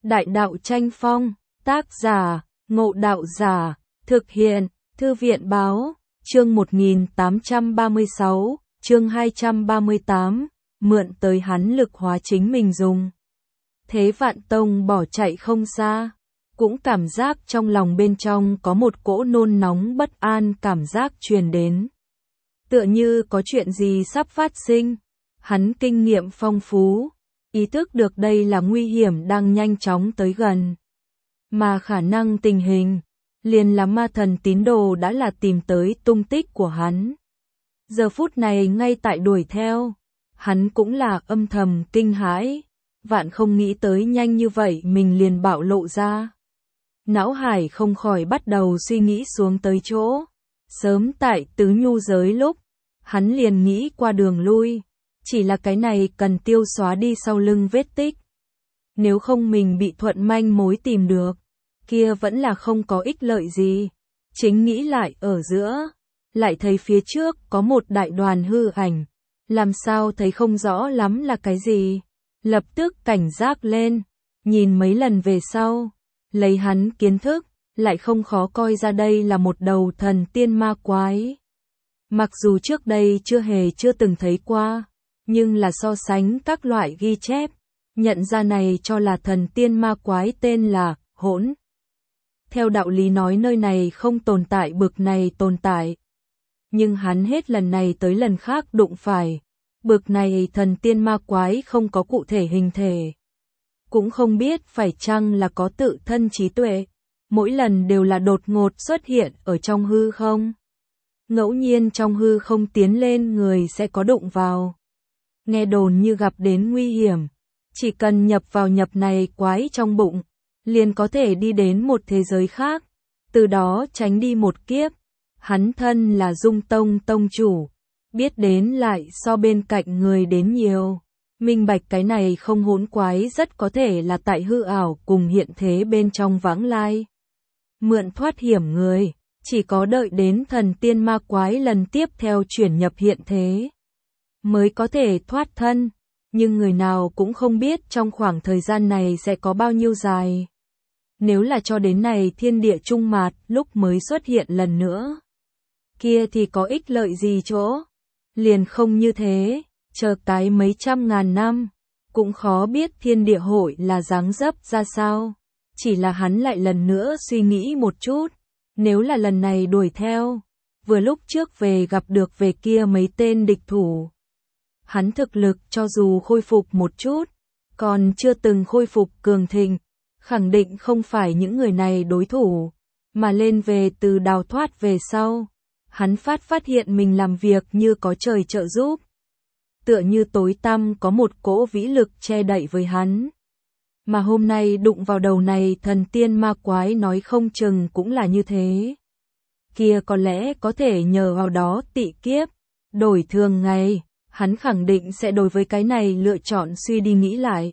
Đại đạo tranh phong, tác giả, Ngộ Đạo Giả, thực hiện, Thư viện báo, chương 1836, chương 238, mượn tới hắn lực hóa chính mình dùng. Thế Vạn Tông bỏ chạy không xa, cũng cảm giác trong lòng bên trong có một cỗ nôn nóng bất an cảm giác truyền đến. Tựa như có chuyện gì sắp phát sinh, hắn kinh nghiệm phong phú, ý thức được đây là nguy hiểm đang nhanh chóng tới gần. Mà khả năng tình hình, liền là ma thần tín đồ đã là tìm tới tung tích của hắn. Giờ phút này ngay tại đuổi theo, hắn cũng là âm thầm kinh hãi, vạn không nghĩ tới nhanh như vậy mình liền bạo lộ ra. Não hải không khỏi bắt đầu suy nghĩ xuống tới chỗ. Sớm tại tứ nhu giới lúc, hắn liền nghĩ qua đường lui, chỉ là cái này cần tiêu xóa đi sau lưng vết tích. Nếu không mình bị thuận manh mối tìm được, kia vẫn là không có ích lợi gì. Chính nghĩ lại ở giữa, lại thấy phía trước có một đại đoàn hư ảnh, làm sao thấy không rõ lắm là cái gì. Lập tức cảnh giác lên, nhìn mấy lần về sau, lấy hắn kiến thức, lại không khó coi ra đây là một đầu thần tiên ma quái. Mặc dù trước đây chưa từng thấy qua, nhưng là so sánh các loại ghi chép, nhận ra này cho là thần tiên ma quái tên là Hỗn. Theo đạo lý nói nơi này không tồn tại bực này tồn tại. Nhưng hắn hết lần này tới lần khác đụng phải. Bực này thần tiên ma quái không có cụ thể hình thể. Cũng không biết phải chăng là có tự thân trí tuệ. Mỗi lần đều là đột ngột xuất hiện ở trong hư không. Ngẫu nhiên trong hư không tiến lên người sẽ có đụng vào. Nghe đồn như gặp đến nguy hiểm. Chỉ cần nhập vào nhập này quái trong bụng, liền có thể đi đến một thế giới khác. Từ đó tránh đi một kiếp. Hắn thân là Dung Tông tông chủ. Biết đến lại so bên cạnh người đến nhiều. Minh bạch cái này không hỗn quái rất có thể là tại hư ảo cùng hiện thế bên trong vãng lai. Mượn thoát hiểm người, chỉ có đợi đến thần tiên ma quái lần tiếp theo chuyển nhập hiện thế, mới có thể thoát thân. Nhưng người nào cũng không biết trong khoảng thời gian này sẽ có bao nhiêu dài. Nếu là cho đến này thiên địa trung mạt lúc mới xuất hiện lần nữa, kia thì có ích lợi gì chỗ. Liền không như thế, chờ cái mấy trăm ngàn năm, cũng khó biết thiên địa hội là dáng dấp ra sao. Chỉ là hắn lại lần nữa suy nghĩ một chút, nếu là lần này đuổi theo, vừa lúc trước về gặp được về kia mấy tên địch thủ. Hắn thực lực cho dù khôi phục một chút, còn chưa từng khôi phục cường thịnh, khẳng định không phải những người này đối thủ, mà lên về từ đào thoát về sau. Hắn phát hiện mình làm việc như có trời trợ giúp. Tựa như tối tăm có một cỗ vĩ lực che đậy với hắn. Mà hôm nay đụng vào đầu này thần tiên ma quái nói không chừng cũng là như thế. Kia có lẽ có thể nhờ vào đó tị kiếp, đổi thường ngày, hắn khẳng định sẽ đối với cái này lựa chọn suy đi nghĩ lại.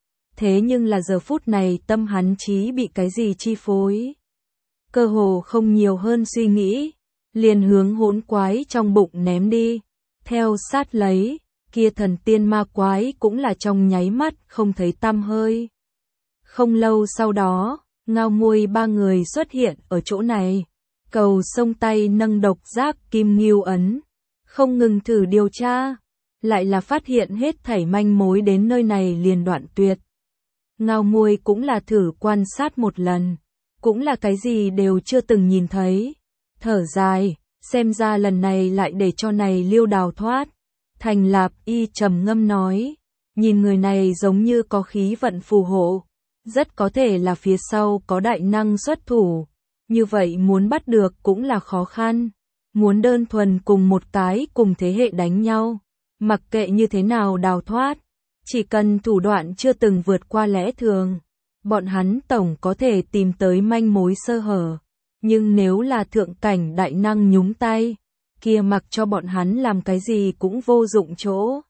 Thế nhưng là giờ phút này tâm hắn trí bị cái gì chi phối. Cơ hồ không nhiều hơn suy nghĩ. Liền hướng hỗn quái trong bụng ném đi. Theo sát lấy, kia thần tiên ma quái cũng là trong nháy mắt không thấy tăm hơi. Không lâu sau đó, Ngao Muôi ba người xuất hiện ở chỗ này. Cầu sông tay nâng độc giác kim ngưu ấn. Không ngừng thử điều tra. Lại là phát hiện hết thảy manh mối đến nơi này liền đoạn tuyệt. Ngao Muôi cũng là thử quan sát một lần. Cũng là cái gì đều chưa từng nhìn thấy. Thở dài, xem ra lần này lại để cho này Liêu đào thoát. Thành Lạp Y trầm ngâm nói, nhìn người này giống như có khí vận phù hộ, rất có thể là phía sau có đại năng xuất thủ, như vậy muốn bắt được cũng là khó khăn, muốn đơn thuần cùng một cái cùng thế hệ đánh nhau, mặc kệ như thế nào đào thoát, chỉ cần thủ đoạn chưa từng vượt qua lẽ thường, bọn hắn tổng có thể tìm tới manh mối sơ hở. Nhưng nếu là thượng cảnh đại năng nhúng tay, kia mặc cho bọn hắn làm cái gì cũng vô dụng chỗ.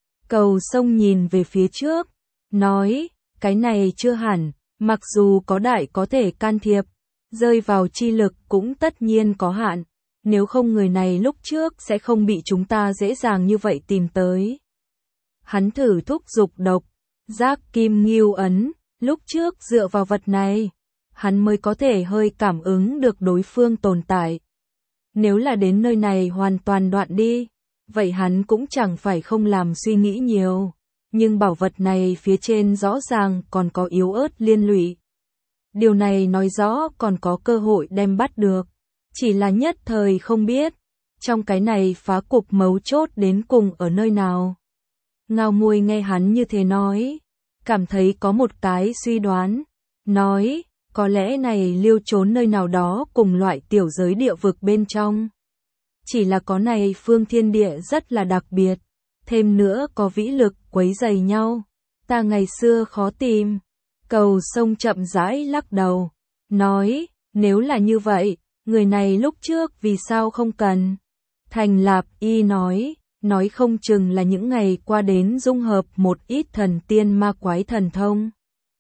Cầu sông nhìn về phía trước, nói, cái này chưa hẳn, mặc dù có đại có thể can thiệp, rơi vào chi lực cũng tất nhiên có hạn, nếu không người này lúc trước sẽ không bị chúng ta dễ dàng như vậy tìm tới. Hắn thử thúc giục độc, giác kim ngưu ấn, Lúc trước dựa vào vật này, hắn mới có thể hơi cảm ứng được đối phương tồn tại. Nếu là đến nơi này hoàn toàn đoạn đi, vậy hắn cũng chẳng phải không làm suy nghĩ nhiều. Nhưng bảo vật này phía trên rõ ràng còn có yếu ớt liên lụy. Điều này nói rõ còn có cơ hội đem bắt được. Chỉ là nhất thời không biết, trong cái này phá cục mấu chốt đến cùng ở nơi nào. Ngao Muôi nghe hắn như thế nói, cảm thấy có một cái suy đoán, nói, có lẽ này lưu trốn nơi nào đó cùng loại tiểu giới địa vực bên trong. Chỉ là có này phương thiên địa rất là đặc biệt, thêm nữa có vĩ lực quấy rầy nhau, ta ngày xưa khó tìm. Cầu Sông chậm rãi lắc đầu, nói, nếu là như vậy, người này lúc trước vì sao không cần. Thành Lạp Y nói không chừng là những ngày qua đến dung hợp một ít thần tiên ma quái thần thông.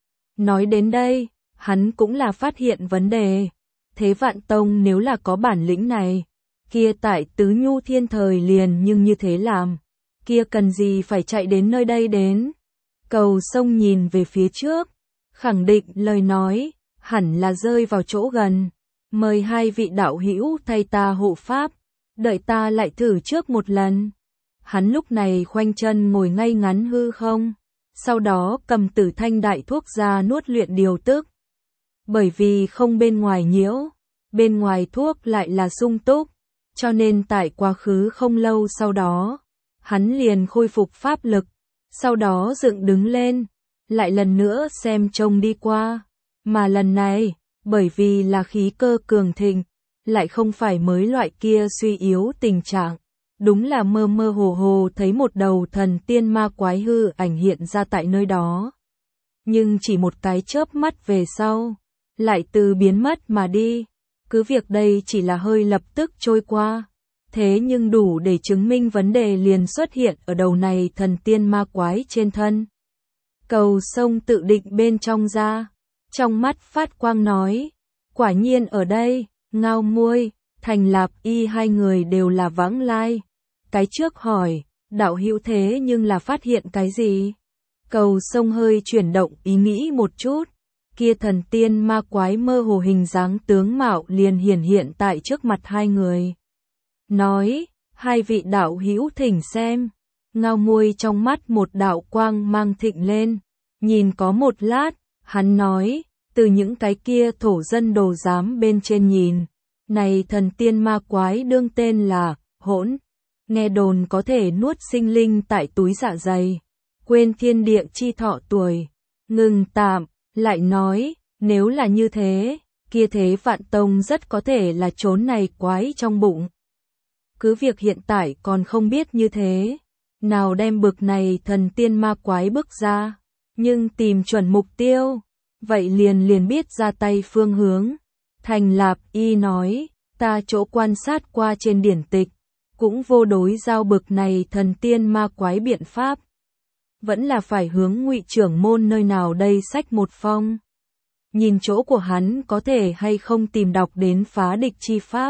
Nói đến đây, hắn cũng là phát hiện vấn đề. Thế Vạn Tông nếu là có bản lĩnh này, kia tại Tứ Nhu Thiên thời liền nhưng như thế làm, kia cần gì phải chạy đến nơi đây đến. Cầu Sông nhìn về phía trước, khẳng định lời nói, hẳn là rơi vào chỗ gần. Mời hai vị đạo hữu thay ta hộ pháp, đợi ta lại thử trước một lần. Hắn lúc này khoanh chân ngồi ngay ngắn hư không, sau đó cầm Tử Thanh đại thuốc ra nuốt luyện điều tức. Bởi vì không bên ngoài nhiễu, bên ngoài thuốc lại là sung túc, cho nên tại quá khứ không lâu sau đó, hắn liền khôi phục pháp lực, sau đó dựng đứng lên, lại lần nữa xem trông đi qua, mà lần này, bởi vì là khí cơ cường thịnh, lại không phải mới loại kia suy yếu tình trạng, đúng là mơ mơ hồ hồ thấy một đầu thần tiên ma quái hư ảnh hiện ra tại nơi đó. Nhưng chỉ một cái chớp mắt về sau, lại từ biến mất mà đi, cứ việc đây chỉ là hơi lập tức trôi qua, thế nhưng đủ để chứng minh vấn đề liền xuất hiện ở đầu này thần tiên ma quái trên thân. Cầu Sông tự định bên trong ra, trong mắt phát quang nói, quả nhiên ở đây, Ngao Muôi, Thành Lạp Y hai người đều là vãng lai. Cái trước hỏi, đạo hữu thế nhưng là phát hiện cái gì? Cầu Sông hơi chuyển động ý nghĩ một chút, kia thần tiên ma quái mơ hồ hình dáng tướng mạo liền hiển hiện tại trước mặt hai người. Nói, hai vị đạo hữu thỉnh xem. Ngao Muôi trong mắt một đạo quang mang thịnh lên, nhìn có một lát, hắn nói, từ những cái kia thổ dân đồ giám bên trên nhìn, này thần tiên ma quái đương tên là Hỗn, nghe đồn có thể nuốt sinh linh tại túi dạ dày, quên thiên địa chi thọ tuổi. Ngừng tạm, lại nói, nếu là như thế, kia Thế Vạn Tông rất có thể là trốn này quái trong bụng. Cứ việc hiện tại còn không biết như thế, nào đem bực này thần tiên ma quái bức ra, nhưng tìm chuẩn mục tiêu, vậy liền biết ra tay phương hướng. Thành Lạp Y nói, ta chỗ quan sát qua trên điển tịch, cũng vô đối giao bực này thần tiên ma quái biện pháp. Vẫn là phải hướng Ngụy trưởng môn nơi nào đây xách một phong. Nhìn chỗ của hắn có thể hay không tìm đọc đến phá địch chi pháp.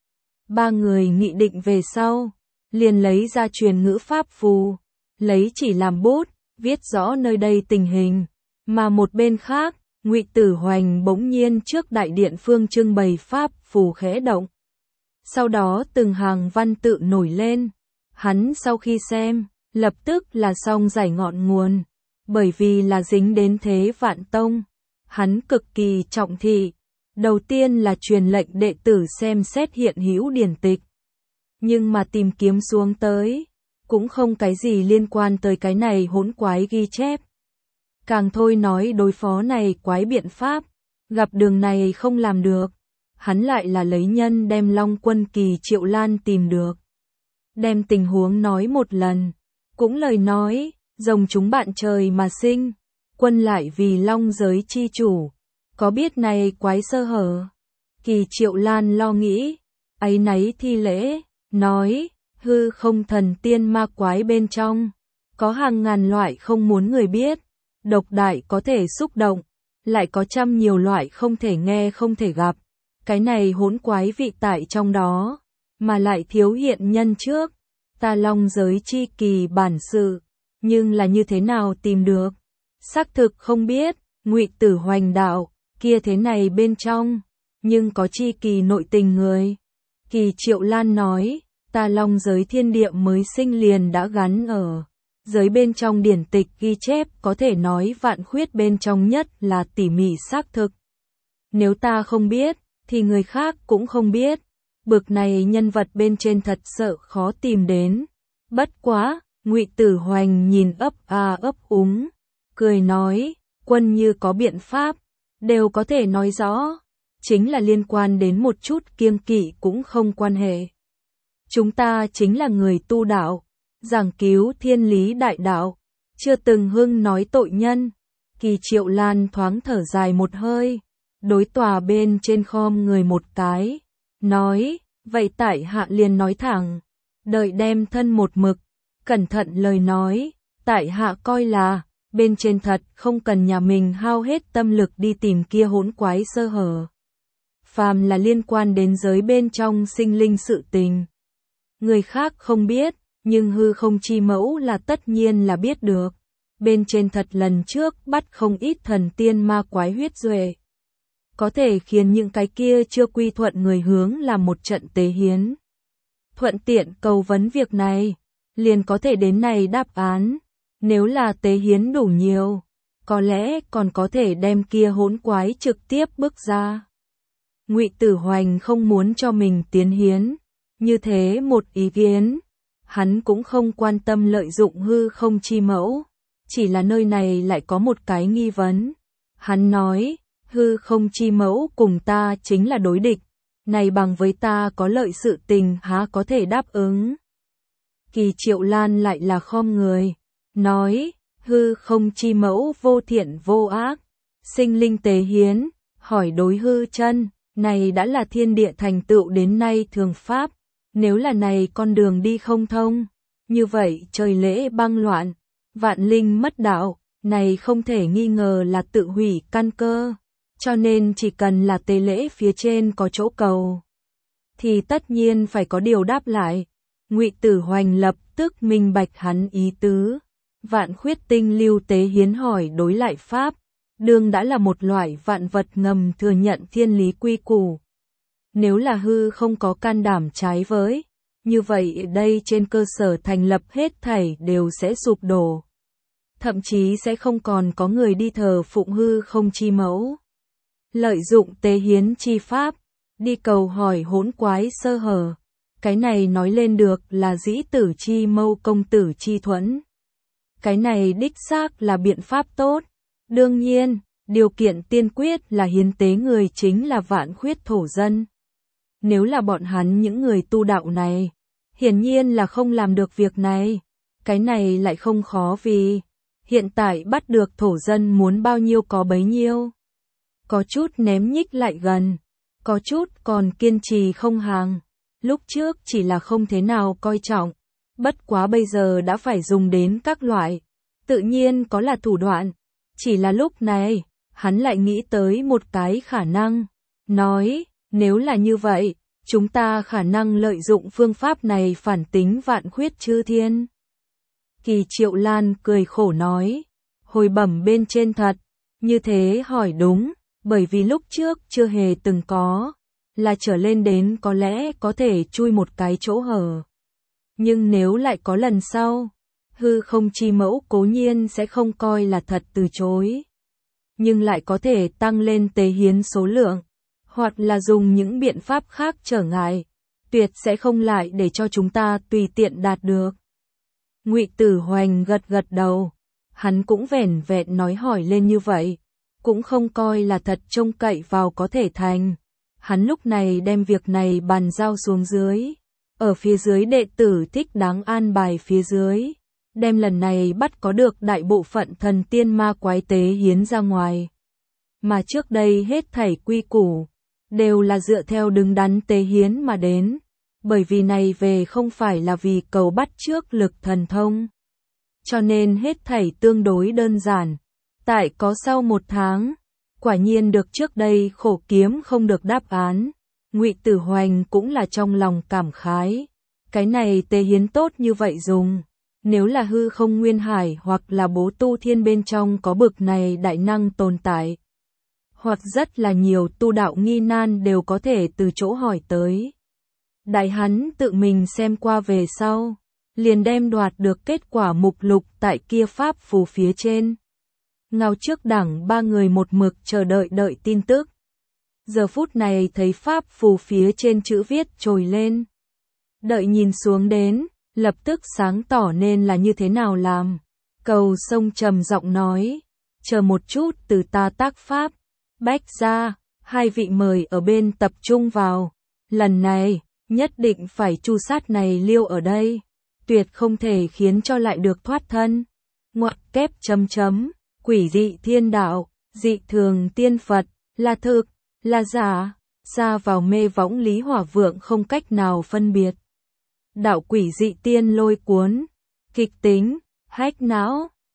Ba người nghị định về sau, liền lấy ra truyền ngữ pháp phù, lấy chỉ làm bút, viết rõ nơi đây tình hình, mà một bên khác, Ngụy Tử Hoành bỗng nhiên trước đại điện phương trưng bày pháp phù khẽ động. Sau đó từng hàng văn tự nổi lên, hắn sau khi xem, lập tức là xong giải ngọn nguồn, bởi vì là dính đến Thế Vạn Tông, hắn cực kỳ trọng thị. Đầu tiên là truyền lệnh đệ tử xem xét hiện hữu điển tịch. Nhưng mà tìm kiếm xuống tới, cũng không cái gì liên quan tới cái này hỗn quái ghi chép. Càng thôi nói đối phó này quái biện pháp, gặp đường này không làm được, hắn lại là lấy nhân đem Long Quân Kỳ Triệu Lan tìm được. Đem tình huống nói một lần, cũng lời nói, rồng chúng bạn trời mà sinh, quân lại vì Long giới chi chủ. Có biết này quái sơ hở? Kỳ Triệu Lan lo nghĩ, áy náy thi lễ, nói, hư không thần tiên ma quái bên trong, có hàng ngàn loại không muốn người biết, độc đại có thể xúc động, lại có trăm nhiều loại không thể nghe không thể gặp, cái này hỗn quái vị tại trong đó, mà lại thiếu hiện nhân trước, ta Long giới chi kỳ bản sự, nhưng là như thế nào tìm được? Xác thực không biết. Ngụy Tử Hoành đạo, kia thế này bên trong, nhưng có chi kỳ nội tình người. Kỳ Triệu Lan nói, ta long giới thiên địa mới sinh liền đã gắn ở giới bên trong điển tịch ghi chép, có thể nói vạn khuyết bên trong nhất là tỉ mỉ xác thực. Nếu ta không biết, thì người khác cũng không biết. Bực này nhân vật bên trên thật sợ khó tìm đến. Bất quá, Ngụy Tử Hoành nhìn ấp úng, cười nói, quân như có biện pháp, đều có thể nói rõ. Chính là liên quan đến một chút kiêng kỵ cũng không quan hệ. Chúng ta chính là người tu đạo, giảng cứu thiên lý đại đạo, chưa từng hưng nói tội nhân. Kỳ Triệu Lan thoáng thở dài một hơi, đối tòa bên trên khom người một cái, nói, vậy tại hạ liền nói thẳng, đợi đem thân một mực, cẩn thận lời nói, tại hạ coi là, bên trên thật không cần nhà mình hao hết tâm lực đi tìm kia hỗn quái sơ hở. Phàm là liên quan đến giới bên trong sinh linh sự tình, người khác không biết, nhưng hư không chi mẫu là tất nhiên là biết được. Bên trên thật lần trước bắt không ít thần tiên ma quái huyết duệ, có thể khiến những cái kia chưa quy thuận người hướng làm một trận tế hiến. Thuận tiện cầu vấn việc này, liền có thể đến này đáp án. Nếu là tế hiến đủ nhiều, có lẽ còn có thể đem kia hỗn quái trực tiếp bước ra. Ngụy Tử Hoành không muốn cho mình tiến hiến, như thế một ý kiến, hắn cũng không quan tâm lợi dụng hư không chi mẫu, chỉ là nơi này lại có một cái nghi vấn. Hắn nói, hư không chi mẫu cùng ta chính là đối địch, này bằng với ta có lợi sự tình há có thể đáp ứng. Kỳ Triệu Lan lại là khom người, nói, hư không chi mẫu vô thiện vô ác, sinh linh tế hiến, hỏi đối hư chân, này đã là thiên địa thành tựu đến nay thường pháp, nếu là này con đường đi không thông, như vậy trời lễ băng loạn, vạn linh mất đạo, này không thể nghi ngờ là tự hủy căn cơ, cho nên chỉ cần là tế lễ phía trên có chỗ cầu, thì tất nhiên phải có điều đáp lại. Ngụy Tử Hoành lập tức minh bạch hắn ý tứ. Vạn khuyết tinh lưu tế hiến hỏi đối lại pháp, đương đã là một loại vạn vật ngầm thừa nhận thiên lý quy củ. Nếu là hư không có can đảm trái với, như vậy đây trên cơ sở thành lập hết thảy đều sẽ sụp đổ. Thậm chí sẽ không còn có người đi thờ phụng hư không chi mẫu. Lợi dụng tế hiến chi pháp, đi cầu hỏi hỗn quái sơ hở. Cái này nói lên được là dĩ tử chi mâu công tử chi thuẫn. Cái này đích xác là biện pháp tốt. Đương nhiên, điều kiện tiên quyết là hiến tế người chính là vạn khuyết thổ dân. Nếu là bọn hắn những người tu đạo này, hiển nhiên là không làm được việc này. Cái này lại không khó vì hiện tại bắt được thổ dân muốn bao nhiêu có bấy nhiêu. Có chút ném nhích lại gần, có chút còn kiên trì không hàng. Lúc trước chỉ là không thế nào coi trọng, bất quá bây giờ đã phải dùng đến các loại, tự nhiên có là thủ đoạn. Chỉ là lúc này, hắn lại nghĩ tới một cái khả năng, nói, nếu là như vậy, chúng ta khả năng lợi dụng phương pháp này phản tính vạn khuyết chư thiên. Kỳ Triệu Lan cười khổ nói, hồi bẩm bên trên thật, như thế hỏi đúng, bởi vì lúc trước chưa hề từng có, là trở lên đến có lẽ có thể chui một cái chỗ hở. Nhưng nếu lại có lần sau, hư không chi mẫu cố nhiên sẽ không coi là thật từ chối. Nhưng lại có thể tăng lên tế hiến số lượng, hoặc là dùng những biện pháp khác trở ngại, tuyệt sẽ không lại để cho chúng ta tùy tiện đạt được. Ngụy Tử Hoành gật gật đầu, hắn cũng vẻn vẹn nói hỏi lên như vậy, cũng không coi là thật trông cậy vào có thể thành. Hắn lúc này đem việc này bàn giao xuống dưới, ở phía dưới đệ tử thích đáng an bài phía dưới, đem lần này bắt có được đại bộ phận thần tiên ma quái tế hiến ra ngoài. Mà trước đây hết thảy quy củ, đều là dựa theo đứng đắn tế hiến mà đến, bởi vì này về không phải là vì cầu bắt trước lực thần thông. Cho nên hết thảy tương đối đơn giản, tại có sau 1 tháng. Quả nhiên được trước đây khổ kiếm không được đáp án, Ngụy Tử Hoành cũng là trong lòng cảm khái, cái này tế hiến tốt như vậy dùng, Nếu là hư không nguyên hải hoặc là bố tu thiên bên trong có bực này đại năng tồn tại, hoặc rất là nhiều tu đạo nghi nan đều có thể từ chỗ hỏi tới. Đại hắn tự mình xem qua về sau, liền đem đoạt được kết quả mục lục tại kia pháp phù phía trên. Ngao trước đẳng ba người một mực chờ đợi tin tức. Giờ phút này thấy pháp phù phía trên chữ viết trồi lên. Đợi nhìn xuống đến, lập tức sáng tỏ nên là như thế nào làm. Cầu sông trầm giọng nói, chờ một chút từ ta tác pháp. Bách gia, hai vị mời ở bên tập trung vào. Lần này, nhất định phải chu sát này liêu ở đây. Tuyệt không thể khiến cho lại được thoát thân. Ngoặc kép chấm, quỷ dị thiên đạo, dị thường tiên Phật, là thực, là giả, xa vào mê võng Lý Hỏa Vượng không cách nào phân biệt. Đạo quỷ dị tiên lôi cuốn, kịch tính, hách não.